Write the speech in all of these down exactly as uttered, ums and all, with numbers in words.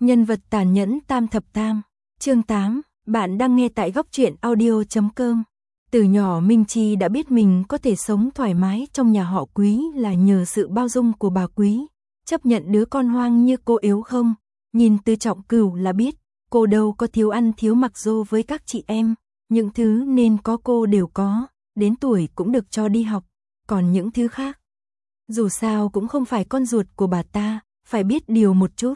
Nhân vật tàn nhẫn tam thập tam, chương tám, bạn đang nghe tại góc truyện audio chấm com. Từ nhỏ Minh Chi đã biết mình có thể sống thoải mái trong nhà họ Quý là nhờ sự bao dung của bà Quý, chấp nhận đứa con hoang như cô yếu không, nhìn Từ Trọng Cửu là biết, cô đâu có thiếu ăn thiếu mặc dô với các chị em, những thứ nên có cô đều có, đến tuổi cũng được cho đi học, còn những thứ khác. Dù sao cũng không phải con ruột của bà ta, phải biết điều một chút.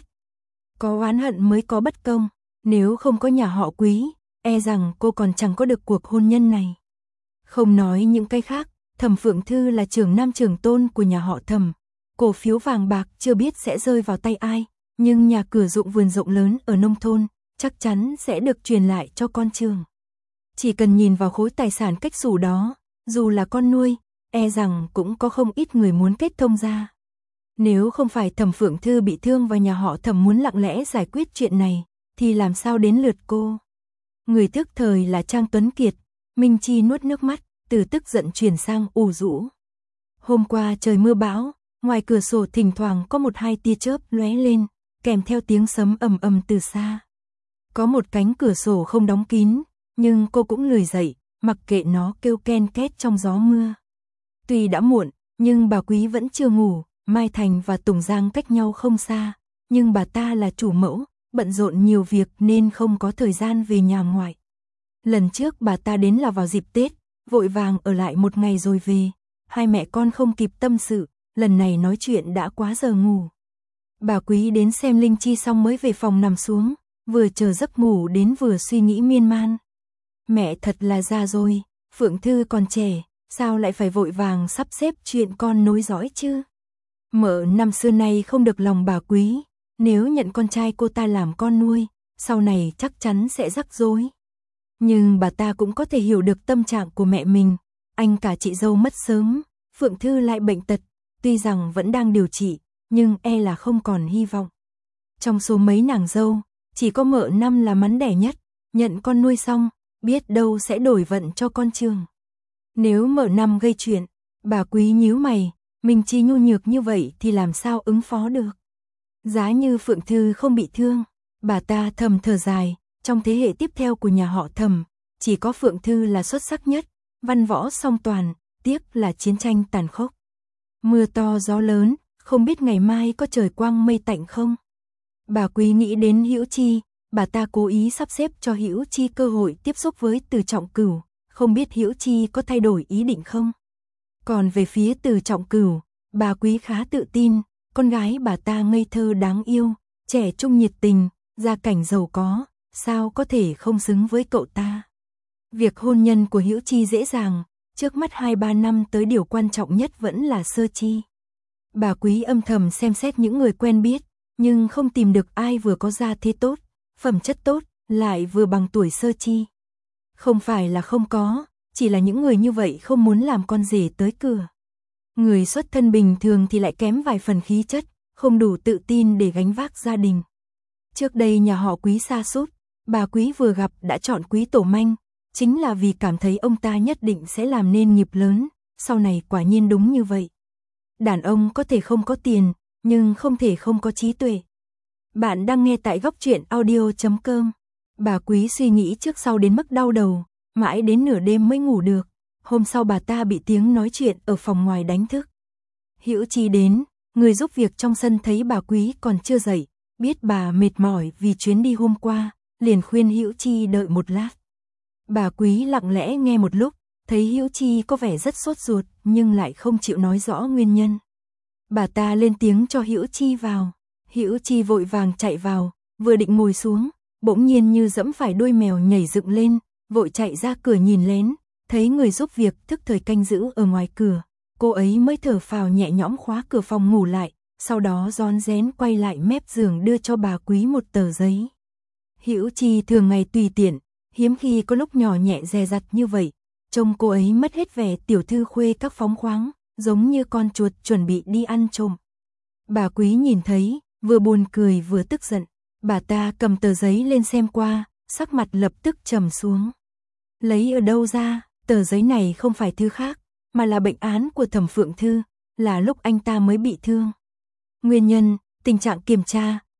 Có oán hận mới có bất công, nếu không có nhà họ Quý, e rằng cô còn chẳng có được cuộc hôn nhân này. Không nói những cái khác, Thẩm Phượng Thư là trưởng nam trưởng tôn của nhà họ Thẩm, cổ phiếu vàng bạc chưa biết sẽ rơi vào tay ai, nhưng nhà cửa ruộng vườn rộng lớn ở nông thôn, chắc chắn sẽ được truyền lại cho con trưởng. Chỉ cần nhìn vào khối tài sản cách xù đó, dù là con nuôi, e rằng cũng có không ít người muốn kết thông ra. Nếu không phải Thẩm Phượng Thư bị thương và nhà họ Thẩm muốn lặng lẽ giải quyết chuyện này, thì làm sao đến lượt cô? Người thức thời là Trang Tuấn Kiệt, Minh Chi nuốt nước mắt, từ tức giận chuyển sang ủ rũ. Hôm qua trời mưa bão, ngoài cửa sổ thỉnh thoảng có một hai tia chớp lóe lên, kèm theo tiếng sấm ầm ầm từ xa. Có một cánh cửa sổ không đóng kín, nhưng cô cũng lười dậy, mặc kệ nó kêu ken két trong gió mưa. Tuy đã muộn, nhưng bà Quý vẫn chưa ngủ. Mai Thành và Tùng Giang cách nhau không xa, nhưng bà ta là chủ mẫu, bận rộn nhiều việc nên không có thời gian về nhà ngoại. Lần trước bà ta đến là vào dịp Tết, vội vàng ở lại một ngày rồi về, hai mẹ con không kịp tâm sự, lần này nói chuyện đã quá giờ ngủ. Bà Quý đến xem Linh Chi xong mới về phòng nằm xuống, vừa chờ giấc ngủ đến vừa suy nghĩ miên man. Mẹ thật là già rồi, Phượng Thư còn trẻ, sao lại phải vội vàng sắp xếp chuyện con nối dõi chứ? Mợ năm xưa nay không được lòng bà Quý, nếu nhận con trai cô ta làm con nuôi, sau này chắc chắn sẽ rắc rối. Nhưng bà ta cũng có thể hiểu được tâm trạng của mẹ mình, anh cả chị dâu mất sớm, Phượng Thư lại bệnh tật, tuy rằng vẫn đang điều trị, nhưng e là không còn hy vọng. Trong số mấy nàng dâu, chỉ có mợ năm là mắn đẻ nhất, nhận con nuôi xong, biết đâu sẽ đổi vận cho con Trường. Nếu mợ năm gây chuyện, bà Quý nhíu mày, Minh Chi nhu nhược như vậy thì làm sao ứng phó được. Giá như Phượng Thư không bị thương, bà ta thầm thở dài, trong thế hệ tiếp theo của nhà họ Thẩm, chỉ có Phượng Thư là xuất sắc nhất, văn võ song toàn, tiếc là chiến tranh tàn khốc. Mưa to gió lớn, không biết ngày mai có trời quang mây tạnh không. Bà Quý nghĩ đến Hữu Chi, bà ta cố ý sắp xếp cho Hữu Chi cơ hội tiếp xúc với Từ Trọng Cửu, không biết Hữu Chi có thay đổi ý định không. Còn về phía Từ Trọng Cửu, bà Quý khá tự tin, con gái bà ta ngây thơ đáng yêu, trẻ trung nhiệt tình, gia cảnh giàu có, sao có thể không xứng với cậu ta. Việc hôn nhân của Hữu Chi dễ dàng, trước mắt hai ba năm tới điều quan trọng nhất vẫn là sơ chi. Bà Quý âm thầm xem xét những người quen biết, nhưng không tìm được ai vừa có gia thế tốt, phẩm chất tốt, lại vừa bằng tuổi sơ chi. Không phải là không có, chỉ là những người như vậy không muốn làm con rể tới cửa. Người xuất thân bình thường thì lại kém vài phần khí chất, không đủ tự tin để gánh vác gia đình. Trước đây nhà họ Quý sa sút, bà Quý vừa gặp đã chọn Quý Tổ Manh, chính là vì cảm thấy ông ta nhất định sẽ làm nên nghiệp lớn, sau này quả nhiên đúng như vậy. Đàn ông có thể không có tiền, nhưng không thể không có trí tuệ. Bạn đang nghe tại góc truyện audio chấm com. Bà Quý suy nghĩ trước sau đến mức đau đầu, mãi đến nửa đêm mới ngủ được. Hôm sau bà ta bị tiếng nói chuyện ở phòng ngoài đánh thức. Hữu Chi đến, người giúp việc trong sân thấy bà Quý còn chưa dậy, biết bà mệt mỏi vì chuyến đi hôm qua, liền khuyên Hữu Chi đợi một lát. Bà Quý lặng lẽ nghe một lúc, thấy Hữu Chi có vẻ rất sốt ruột nhưng lại không chịu nói rõ nguyên nhân. Bà ta lên tiếng cho Hữu Chi vào. Hữu Chi vội vàng chạy vào, vừa định ngồi xuống, bỗng nhiên như dẫm phải đuôi mèo nhảy dựng lên, vội chạy ra cửa nhìn lén. Thấy người giúp việc thức thời canh giữ ở ngoài cửa, cô ấy mới thở phào nhẹ nhõm khóa cửa phòng ngủ lại, sau đó rón rén quay lại mép giường đưa cho bà Quý một tờ giấy. Hữu Chi thường ngày tùy tiện, hiếm khi có lúc nhỏ nhẹ dè dặt như vậy, trông cô ấy mất hết vẻ tiểu thư khuê các phóng khoáng, giống như con chuột chuẩn bị đi ăn trộm. Bà Quý nhìn thấy, vừa buồn cười vừa tức giận, bà ta cầm tờ giấy lên xem qua, sắc mặt lập tức trầm xuống. Lấy ở đâu ra? Tờ giấy này không phải thư khác, mà là bệnh án của Thẩm Phượng Thư, là lúc anh ta mới bị thương. Nguyên nhân, tình trạng kiểm tra,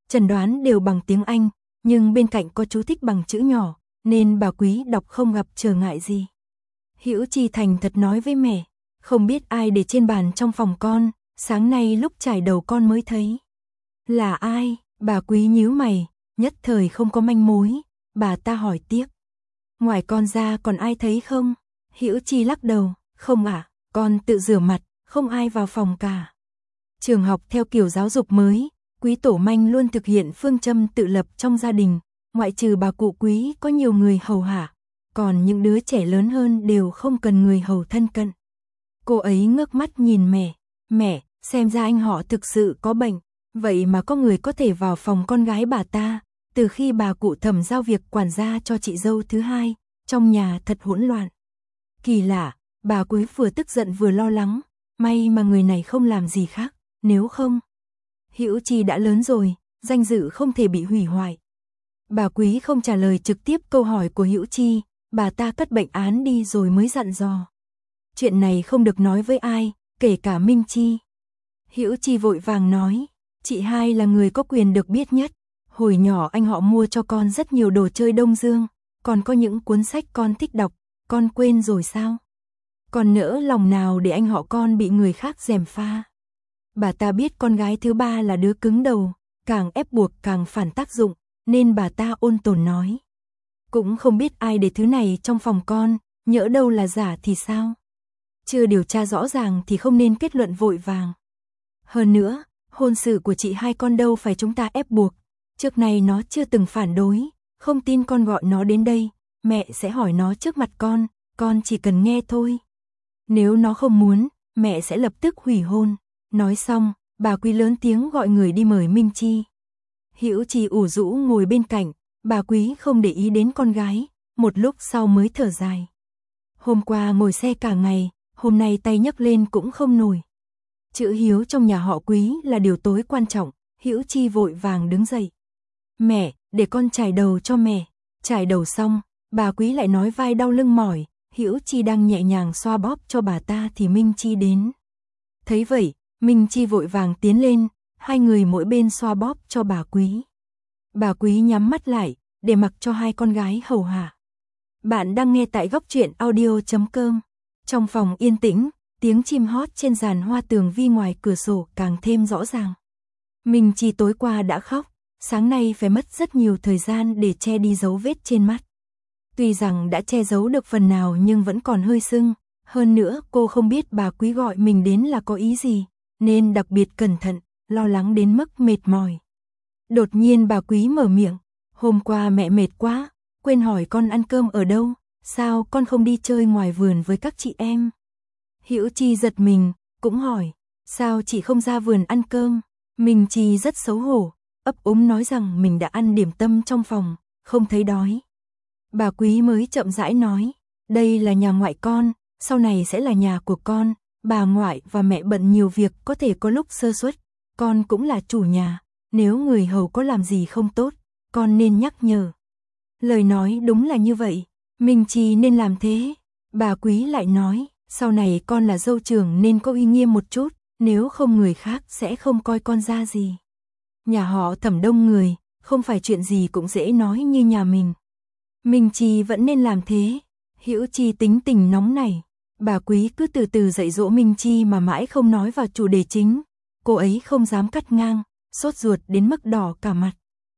chẩn đoán đều bằng tiếng Anh, nhưng bên cạnh có chú thích bằng chữ nhỏ, nên bà Quý đọc không gặp trở ngại gì. Hữu Chi thành thật nói với mẹ, không biết ai để trên bàn trong phòng con, sáng nay lúc trải đầu con mới thấy. Là ai? Bà Quý nhíu mày, nhất thời không có manh mối, bà ta hỏi tiếp. Ngoài con ra còn ai thấy không? Hữu Chi lắc đầu, không ạ, à, con tự rửa mặt, không ai vào phòng cả. Trường học theo kiểu giáo dục mới, Quý Tổ Manh luôn thực hiện phương châm tự lập trong gia đình, ngoại trừ bà cụ Quý có nhiều người hầu hạ, còn những đứa trẻ lớn hơn đều không cần người hầu thân cận. Cô ấy ngước mắt nhìn mẹ, mẹ, xem ra anh họ thực sự có bệnh, vậy mà có người có thể vào phòng con gái bà ta, từ khi bà cụ Thẩm giao việc quản gia cho chị dâu thứ hai, trong nhà thật hỗn loạn. Kỳ lạ, bà Quý vừa tức giận vừa lo lắng, may mà người này không làm gì khác, nếu không. Hữu Chi đã lớn rồi, danh dự không thể bị hủy hoại. Bà Quý không trả lời trực tiếp câu hỏi của Hữu Chi, bà ta cất bệnh án đi rồi mới dặn dò. Chuyện này không được nói với ai, kể cả Minh Chi. Hữu Chi vội vàng nói, chị hai là người có quyền được biết nhất. Hồi nhỏ anh họ mua cho con rất nhiều đồ chơi Đông Dương, còn có những cuốn sách con thích đọc, con quên rồi sao? Còn nỡ lòng nào để anh họ con bị người khác gièm pha. Bà ta biết con gái thứ ba là đứa cứng đầu, càng ép buộc càng phản tác dụng, nên bà ta ôn tồn nói. Cũng không biết ai để thứ này trong phòng con, nhỡ đâu là giả thì sao? Chưa điều tra rõ ràng thì không nên kết luận vội vàng. Hơn nữa, hôn sự của chị hai con đâu phải chúng ta ép buộc. Trước này nó chưa từng phản đối, không tin con gọi nó đến đây, mẹ sẽ hỏi nó trước mặt con, con chỉ cần nghe thôi. Nếu nó không muốn, mẹ sẽ lập tức hủy hôn. Nói xong, bà Quý lớn tiếng gọi người đi mời Minh Chi. Hữu Chi ủ rũ ngồi bên cạnh, bà Quý không để ý đến con gái, một lúc sau mới thở dài. Hôm qua ngồi xe cả ngày, hôm nay tay nhấc lên cũng không nổi. Chữ hiếu trong nhà họ Quý là điều tối quan trọng, Hữu Chi vội vàng đứng dậy. Mẹ, để con chải đầu cho mẹ. Chải đầu xong, bà Quý lại nói vai đau lưng mỏi, Hữu Chi đang nhẹ nhàng xoa bóp cho bà ta thì Minh Chi đến. Thấy vậy, Minh Chi vội vàng tiến lên, hai người mỗi bên xoa bóp cho bà Quý. Bà Quý nhắm mắt lại, để mặc cho hai con gái hầu hạ. Bạn đang nghe tại góc truyện audio chấm com. Trong phòng yên tĩnh, tiếng chim hót trên giàn hoa tường vi ngoài cửa sổ càng thêm rõ ràng. Minh Chi tối qua đã khóc, sáng nay phải mất rất nhiều thời gian để che đi dấu vết trên mắt. Tuy rằng đã che giấu được phần nào nhưng vẫn còn hơi sưng, hơn nữa cô không biết bà Quý gọi mình đến là có ý gì, nên đặc biệt cẩn thận, lo lắng đến mức mệt mỏi. Đột nhiên bà Quý mở miệng, hôm qua mẹ mệt quá, quên hỏi con ăn cơm ở đâu, sao con không đi chơi ngoài vườn với các chị em? Hữu Chi giật mình, cũng hỏi, sao chị không ra vườn ăn cơm? Minh Chi rất xấu hổ, ấp úng nói rằng mình đã ăn điểm tâm trong phòng, không thấy đói. Bà Quý mới chậm rãi nói, đây là nhà ngoại con, sau này sẽ là nhà của con, bà ngoại và mẹ bận nhiều việc có thể có lúc sơ suất, con cũng là chủ nhà, nếu người hầu có làm gì không tốt, con nên nhắc nhở. Lời nói đúng là như vậy, Minh Chi nên làm thế. Bà Quý lại nói, sau này con là dâu trưởng nên có uy nghiêm một chút, nếu không người khác sẽ không coi con ra gì. Nhà họ Thẩm đông người, không phải chuyện gì cũng dễ nói như nhà mình. Minh Chi vẫn nên làm thế. Hữu Chi tính tình nóng này, bà Quý cứ từ từ dạy dỗ Minh Chi mà mãi không nói vào chủ đề chính. Cô ấy không dám cắt ngang, sốt ruột đến mức đỏ cả mặt.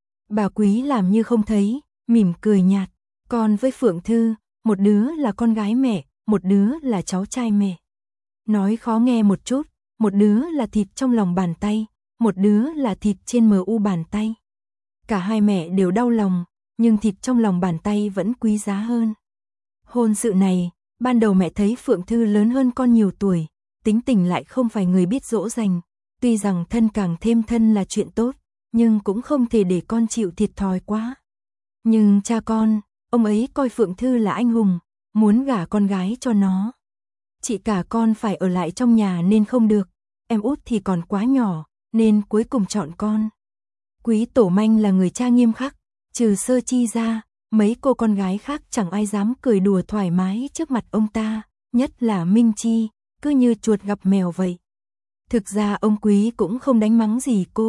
Bà Quý làm như không thấy, mỉm cười nhạt. Con với Phượng Thư, một đứa là con gái mẹ, một đứa là cháu trai mẹ. Nói khó nghe một chút, một đứa là thịt trong lòng bàn tay, một đứa là thịt trên mờ u bàn tay. Cả hai mẹ đều đau lòng, nhưng thịt trong lòng bàn tay vẫn quý giá hơn. Hôn sự này, ban đầu mẹ thấy Phượng Thư lớn hơn con nhiều tuổi, tính tình lại không phải người biết dỗ dành. Tuy rằng thân càng thêm thân là chuyện tốt, nhưng cũng không thể để con chịu thiệt thòi quá. Nhưng cha con, ông ấy coi Phượng Thư là anh hùng, muốn gả con gái cho nó. Chị cả con phải ở lại trong nhà nên không được, em út thì còn quá nhỏ, nên cuối cùng chọn con. Quý Tổ Manh là người cha nghiêm khắc, trừ Sơ Chi ra, mấy cô con gái khác chẳng ai dám cười đùa thoải mái trước mặt ông ta, nhất là Minh Chi, cứ như chuột gặp mèo vậy. Thực ra ông Quý cũng không đánh mắng gì cô,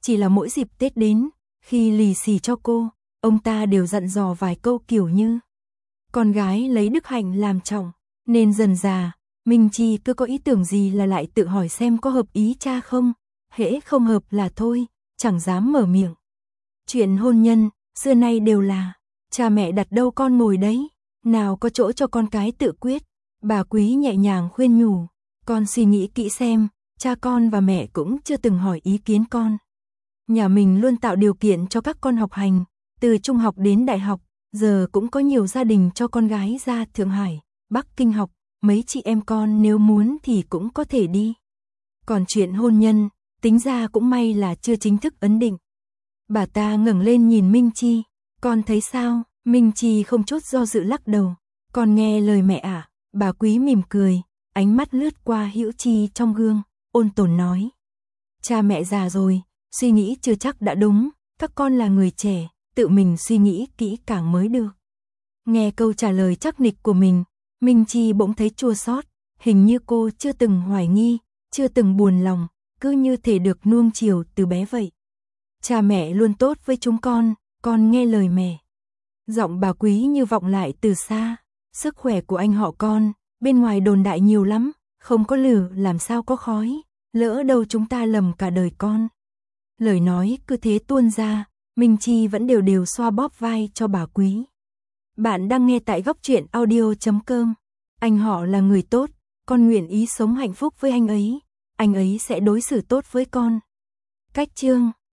chỉ là mỗi dịp Tết đến, khi lì xì cho cô, ông ta đều dặn dò vài câu kiểu như con gái lấy đức hạnh làm trọng, nên dần dà, Minh Chi cứ có ý tưởng gì là lại tự hỏi xem có hợp ý cha không, hễ không hợp là thôi, chẳng dám mở miệng. Chuyện hôn nhân, xưa nay đều là, cha mẹ đặt đâu con ngồi đấy, nào có chỗ cho con cái tự quyết. Bà Quý nhẹ nhàng khuyên nhủ, con suy nghĩ kỹ xem, cha con và mẹ cũng chưa từng hỏi ý kiến con. Nhà mình luôn tạo điều kiện cho các con học hành, từ trung học đến đại học, giờ cũng có nhiều gia đình cho con gái ra Thượng Hải, Bắc Kinh học, mấy chị em con nếu muốn thì cũng có thể đi. Còn chuyện hôn nhân, tính ra cũng may là chưa chính thức ấn định. Bà ta ngẩng lên nhìn Minh Chi, con thấy sao? Minh Chi không chút do dự lắc đầu, con nghe lời mẹ à? Bà Quý mỉm cười, ánh mắt lướt qua Hữu Chi trong gương, ôn tồn nói. Cha mẹ già rồi, suy nghĩ chưa chắc đã đúng, các con là người trẻ, tự mình suy nghĩ kỹ càng mới được. Nghe câu trả lời chắc nịch của mình, Minh Chi bỗng thấy chua xót, hình như cô chưa từng hoài nghi, chưa từng buồn lòng, cứ như thể được nuông chiều từ bé vậy. Cha mẹ luôn tốt với chúng con, con nghe lời mẹ. Giọng bà Quý như vọng lại từ xa, sức khỏe của anh họ con, bên ngoài đồn đại nhiều lắm, không có lửa làm sao có khói, lỡ đâu chúng ta lầm cả đời con. Lời nói cứ thế tuôn ra, Minh Chi vẫn đều đều xoa bóp vai cho bà Quý. Bạn đang nghe tại góc truyện audio chấm com. Anh họ là người tốt, con nguyện ý sống hạnh phúc với anh ấy, anh ấy sẽ đối xử tốt với con. Cách chương